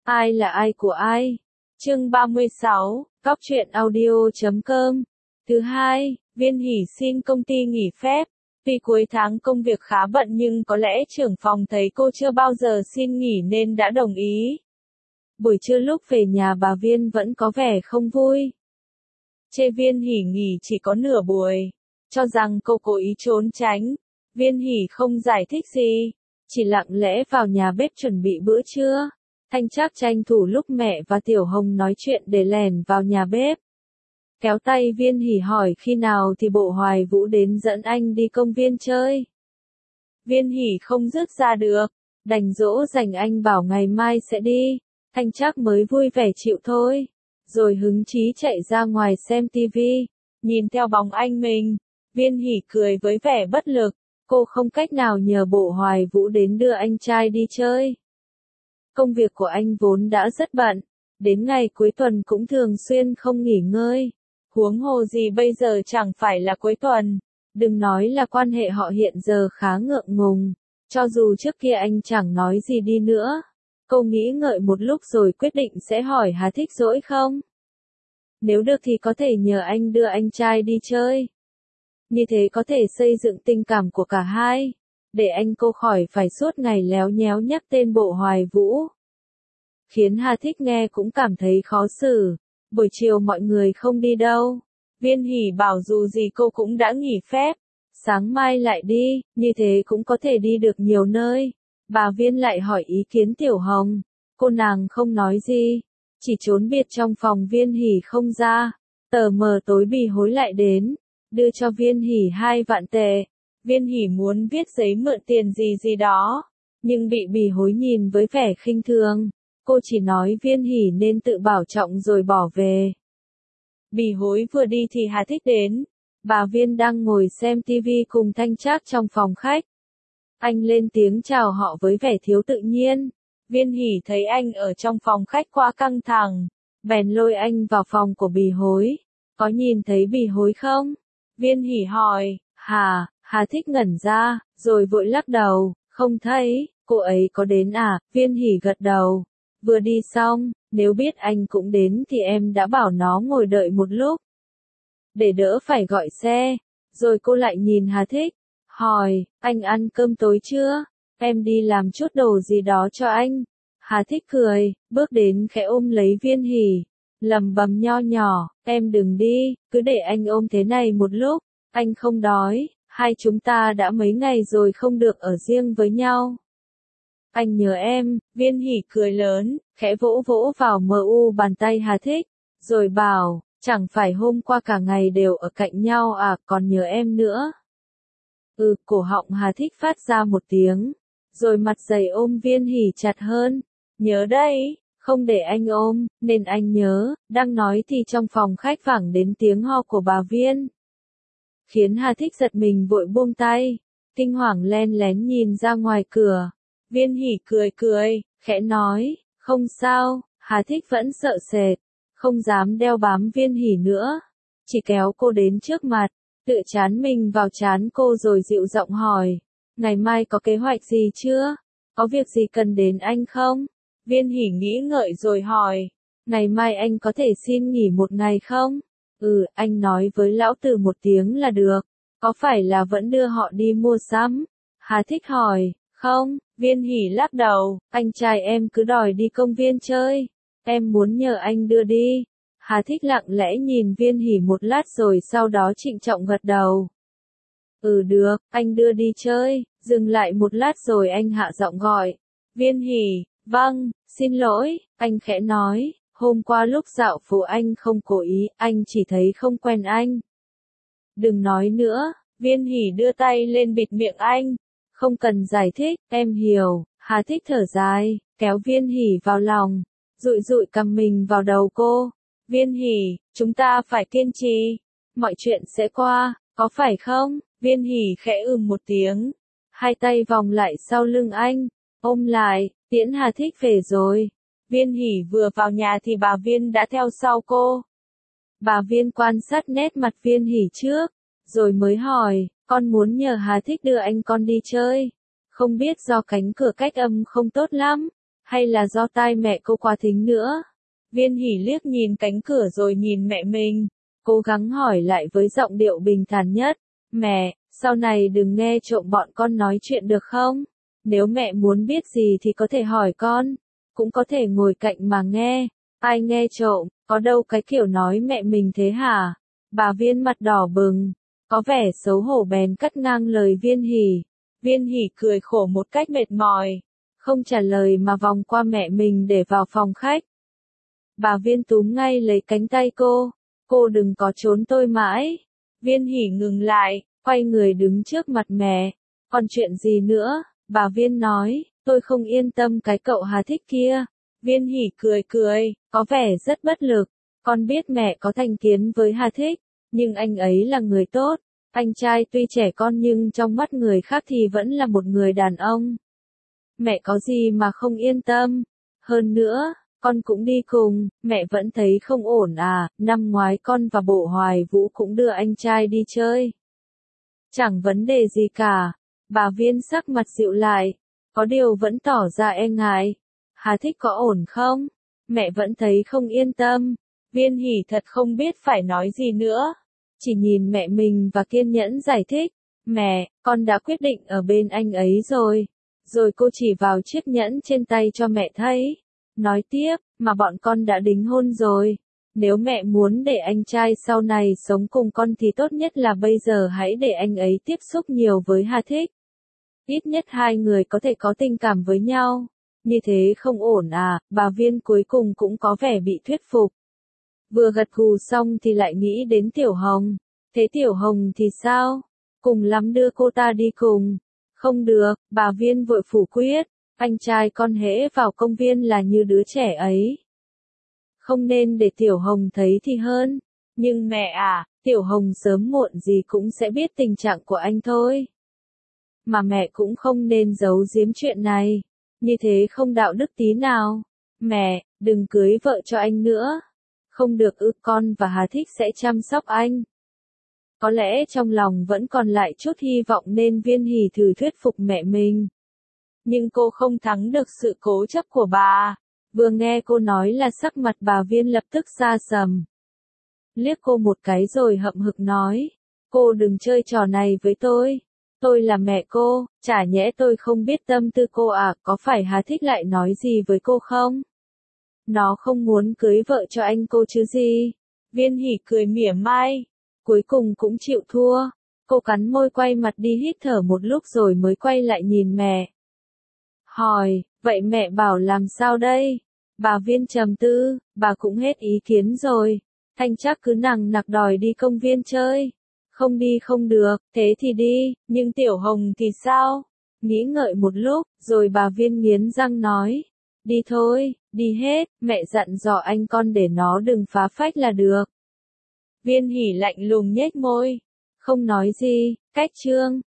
Ai là ai của ai? Chương 36, Cóc truyện audio.com. Thứ hai, Viên Hỷ xin công ty nghỉ phép. Tuy cuối tháng công việc khá bận nhưng có lẽ trưởng phòng thấy cô chưa bao giờ xin nghỉ nên đã đồng ý. Buổi trưa lúc về nhà bà Viên vẫn có vẻ không vui. Chê Viên Hỷ nghỉ chỉ có nửa buổi. Cho rằng cô cố ý trốn tránh. Viên Hỷ không giải thích gì. Chỉ lặng lẽ vào nhà bếp chuẩn bị bữa trưa. Thanh Trác tranh thủ lúc mẹ và Tiểu Hồng nói chuyện để lèn vào nhà bếp. Kéo tay Viên Hỷ hỏi khi nào thì bộ Hoài Vũ đến dẫn anh đi công viên chơi. Viên Hỷ không dứt ra được, đành dỗ dành anh bảo ngày mai sẽ đi. Thanh Trác mới vui vẻ chịu thôi, rồi hứng chí chạy ra ngoài xem tivi, nhìn theo bóng anh mình. Viên Hỷ cười với vẻ bất lực, cô không cách nào nhờ bộ Hoài Vũ đến đưa anh trai đi chơi. Công việc của anh vốn đã rất bận, đến ngày cuối tuần cũng thường xuyên không nghỉ ngơi. Huống hồ gì bây giờ chẳng phải là cuối tuần, đừng nói là quan hệ họ hiện giờ khá ngượng ngùng, cho dù trước kia anh chẳng nói gì đi nữa. Cô nghĩ ngợi một lúc rồi quyết định sẽ hỏi Hà Thích rỗi không? Nếu được thì có thể nhờ anh đưa anh trai đi chơi. Như thế có thể xây dựng tình cảm của cả hai, để anh cô khỏi phải suốt ngày léo nhéo nhắc tên bộ Hoài Vũ. Khiến Hà Thích nghe cũng cảm thấy khó xử. Buổi chiều mọi người không đi đâu. Viên Hỷ bảo dù gì cô cũng đã nghỉ phép, sáng mai lại đi, như thế cũng có thể đi được nhiều nơi. Bà Viên lại hỏi ý kiến Tiểu Hồng. Cô nàng không nói gì, chỉ trốn biệt trong phòng Viên Hỷ không ra. Tờ mờ tối Bì Hối lại đến, đưa cho Viên Hỷ 2 vạn tệ. Viên Hỷ muốn viết giấy mượn tiền gì đó, nhưng bị Bì Hối nhìn với vẻ khinh thường. Cô chỉ nói Viên Hỷ nên tự bảo trọng rồi bỏ về. Bì Hối vừa đi thì Hà Thích đến. Bà Viên đang ngồi xem tivi cùng Thanh Trác trong phòng khách. Anh lên tiếng chào họ với vẻ thiếu tự nhiên. Viên Hỷ thấy anh ở trong phòng khách quá căng thẳng, bèn lôi anh vào phòng của Bì Hối. Có nhìn thấy Bì Hối không? Viên Hỷ hỏi. Hà Thích ngẩn ra, rồi vội lắc đầu, không thấy. Cô ấy có đến à? Viên Hỷ gật đầu. Vừa đi xong, nếu biết anh cũng đến thì em đã bảo nó ngồi đợi một lúc, để đỡ phải gọi xe. Rồi cô lại nhìn Hà Thích, hỏi, anh ăn cơm tối chưa? Em đi làm chút đồ gì đó cho anh. Hà Thích cười, bước đến khẽ ôm lấy Viên Hỷ, lẩm bẩm nho nhỏ, em đừng đi, cứ để anh ôm thế này một lúc, anh không đói, hai chúng ta đã mấy ngày rồi không được ở riêng với nhau. Anh nhớ em. Viên Hỷ cười lớn, khẽ vỗ vỗ vào bàn tay Hà Thích, rồi bảo, chẳng phải hôm qua cả ngày đều ở cạnh nhau à, còn nhớ em nữa. Cổ họng Hà Thích phát ra một tiếng, rồi mặt dày ôm Viên Hỷ chặt hơn. Nhớ đây, không để anh ôm, nên anh nhớ. Đang nói thì trong phòng khách vẳng đến tiếng ho của bà Viên, khiến Hà Thích giật mình vội buông tay, kinh hoàng len lén nhìn ra ngoài cửa. Viên Hỷ cười, khẽ nói, không sao. Hà Thích vẫn sợ sệt, không dám đeo bám Viên Hỷ nữa, chỉ kéo cô đến trước mặt, tựa trán mình vào trán cô rồi dịu giọng hỏi, ngày mai có kế hoạch gì chưa? Có việc gì cần đến anh không? Viên Hỷ nghĩ ngợi rồi hỏi, ngày mai anh có thể xin nghỉ một ngày không? Anh nói với lão tử một tiếng là được, có phải là vẫn đưa họ đi mua sắm? Hà Thích hỏi. Không. Viên Hỷ lắc đầu, anh trai em cứ đòi đi công viên chơi, em muốn nhờ anh đưa đi. Hà Thích lặng lẽ nhìn Viên Hỷ một lát rồi sau đó trịnh trọng gật đầu. Được, anh đưa đi chơi. Dừng lại một lát rồi anh hạ giọng gọi. Viên Hỷ. Vâng, xin lỗi, anh khẽ nói, hôm qua lúc dạo phố anh không cố ý, anh chỉ thấy không quen anh. Đừng nói nữa. Viên Hỷ đưa tay lên bịt miệng anh. Không cần giải thích, em hiểu. Hà Thích thở dài, kéo Viên Hỷ vào lòng, dụi dụi cằm mình vào đầu cô. Viên Hỷ, chúng ta phải kiên trì, mọi chuyện sẽ qua, có phải không? Viên Hỷ khẽ một tiếng, hai tay vòng lại sau lưng anh, ôm lại, tiễn Hà Thích về rồi. Viên Hỷ vừa vào nhà thì bà Viên đã theo sau cô. Bà Viên quan sát nét mặt Viên Hỷ trước, rồi mới hỏi, con muốn nhờ Hà Thích đưa anh con đi chơi. Không biết do cánh cửa cách âm không tốt lắm, Hay là do tai mẹ cô quá thính nữa? Viên Hỷ liếc nhìn cánh cửa rồi nhìn mẹ mình, cố gắng hỏi lại với giọng điệu bình thản nhất. Mẹ, sau này đừng nghe trộm bọn con nói chuyện được không? Nếu mẹ muốn biết gì thì có thể hỏi con, cũng có thể ngồi cạnh mà nghe. Ai nghe trộm, có đâu cái kiểu nói mẹ mình thế hả? Bà Viên mặt đỏ bừng, có vẻ xấu hổ bèn cắt ngang lời Viên Hỷ. Viên Hỷ cười khổ một cách mệt mỏi, không trả lời mà vòng qua mẹ mình để vào phòng khách. Bà Viên túm ngay lấy cánh tay cô đừng có trốn tôi mãi. Viên Hỷ ngừng lại, quay người đứng trước mặt mẹ. Còn chuyện gì nữa? Bà Viên nói, tôi không yên tâm cái cậu Hà Thích kia. Viên Hỷ cười, có vẻ rất bất lực. Con biết mẹ có thành kiến với Hà Thích, nhưng anh ấy là người tốt. Anh trai tuy trẻ con nhưng trong mắt người khác thì vẫn là một người đàn ông. Mẹ có gì mà không yên tâm. Hơn nữa, con cũng đi cùng, mẹ vẫn thấy không ổn à, năm ngoái con và Bộ Hoài Vũ cũng đưa anh trai đi chơi. Chẳng vấn đề gì cả. Bà Viên sắc mặt dịu lại, có điều vẫn tỏ ra e ngại. Hà Thích có ổn không? Mẹ vẫn thấy không yên tâm. Viên Hỷ thật không biết phải nói gì nữa. Chỉ nhìn mẹ mình và kiên nhẫn giải thích. Mẹ, con đã quyết định ở bên anh ấy rồi. Rồi cô chỉ vào chiếc nhẫn trên tay cho mẹ thấy. Nói tiếp, mà bọn con đã đính hôn rồi. Nếu mẹ muốn để anh trai sau này sống cùng con thì tốt nhất là bây giờ hãy để anh ấy tiếp xúc nhiều với Hà Thích. Ít nhất hai người có thể có tình cảm với nhau. Như thế không ổn à, bà Viên cuối cùng cũng có vẻ bị thuyết phục. Vừa gật gù xong thì lại nghĩ đến Tiểu Hồng. Thế Tiểu Hồng thì sao? Cùng lắm đưa cô ta đi cùng. Không được, bà Viên vội phủ quyết. Anh trai con hễ vào công viên là như đứa trẻ ấy. Không nên để Tiểu Hồng thấy thì hơn. Nhưng mẹ à, Tiểu Hồng sớm muộn gì cũng sẽ biết tình trạng của anh thôi. Mà mẹ cũng không nên giấu giếm chuyện này. Như thế không đạo đức tí nào. Mẹ, đừng cưới vợ cho anh nữa. Không được ư, con và Hà Thích sẽ chăm sóc anh. Có lẽ trong lòng vẫn còn lại chút hy vọng nên Viên Hỷ thử thuyết phục mẹ mình. Nhưng cô không thắng được sự cố chấp của bà. Vừa nghe cô nói là sắc mặt bà Viên lập tức xa sầm. Liếc cô một cái rồi hậm hực nói. Cô đừng chơi trò này với tôi. Tôi là mẹ cô, chả nhẽ tôi không biết tâm tư cô à, có phải Hà Thích lại nói gì với cô không? Nó không muốn cưới vợ cho anh cô chứ gì? Viên Hỷ cười mỉa mai. Cuối cùng cũng chịu thua. Cô cắn môi quay mặt đi hít thở một lúc rồi mới quay lại nhìn mẹ. Hỏi, vậy mẹ bảo làm sao đây? Bà Viên trầm tư, bà cũng hết ý kiến rồi. Thanh Trác cứ nằng nặc đòi đi công viên chơi. Không đi không được, thế thì đi, nhưng Tiểu Hồng thì sao? Nghĩ ngợi một lúc, rồi bà Viên nghiến răng nói. Đi thôi, đi hết, mẹ dặn dò anh con để nó đừng phá phách là được. Viên Hỷ lạnh lùng nhếch môi. Không nói gì, cách chương.